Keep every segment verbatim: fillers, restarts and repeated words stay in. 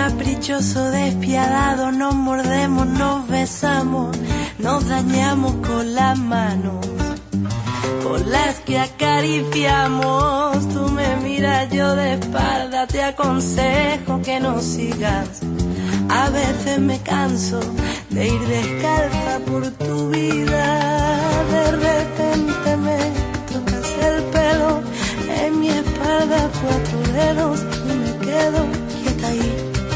caprichoso despiadado, nos mordemos, nos besamos, nos dañamos con las manos con las que acariciamos. Tú me miras, yo de espalda te aconsejo que no sigas. A veces me canso de ir descalza por tu vida. De repente me tocas el pelo en mi espalda, cuatro dedos y me quedo quieta ahí.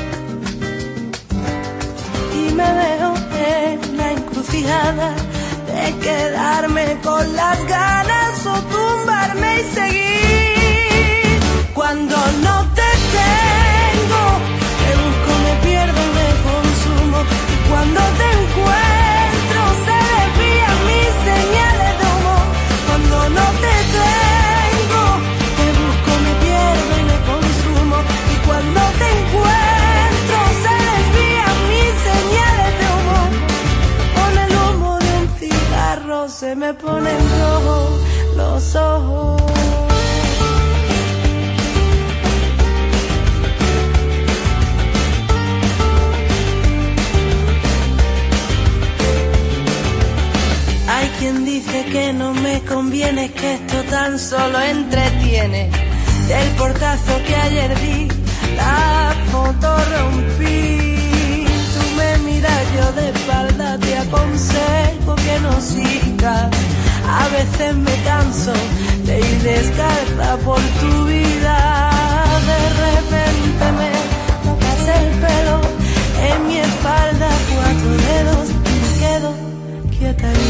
Y me veo en la encrucijada de quedarme con las ganas o tumbarme y seguir. Cuando no te tengo, te busco, me pierdo, me consumo. Y cuando te encuentro, se desvían mis señales de humo. Cuando no te tengo, te busco, me pierdo y me consumo. Y cuando te encuentro, se desvían mis señales de humo. Con el humo de un cigarro se me ponen rojos los ojos. Hay quien dice que no me conviene, que esto tan solo entretiene. Del portazo que ayer di, la foto rompí. Tú me miras, yo de espalda te aconsejo que no sigas. A veces me canso de ir descalza por tu vida. De repente me tocas el pelo en mi espalda, cuatro dedos y me quedo quieta ahí.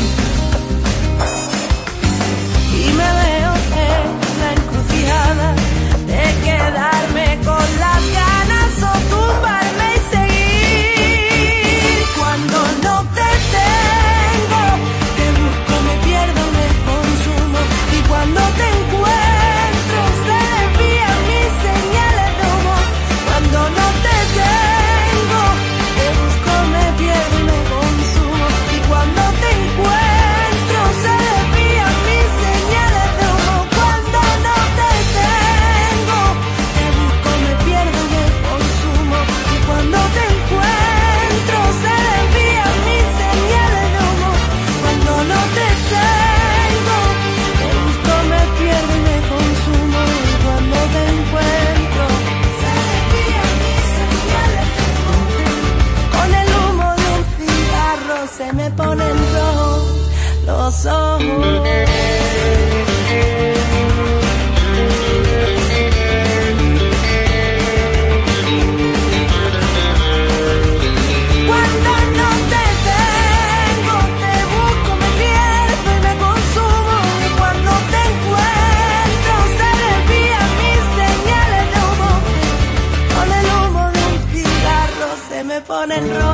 Y me veo en la encrucijada de quedarme con las ganas o tumbarme y seguir. Cuando no te tengo, te busco, me pierdo, me consumo. Y cuando te encuentro, se desvían mis señales de humo. Cuando no te tengo, te busco, me pierdo y me consumo. Y cuando te encuentro, se desvían mis señales de humo. Cuando no te tengo, te busco, me pierdo y me consumo. Y cuando te encuentro, se desvían mis señales de humo. Cuando no te tengo, te busco, me pierdo y me consumo. Y cuando te encuentro, se desvían mis señales de humo. Con el humo de un cigarro se me ponen rojos los ojos. Cuando no te tengo, te busco, me pierdo y me consumo. Y cuando te encuentro, se desvían mis señales de humo. Con el humo de un cigarro se me ponen rojos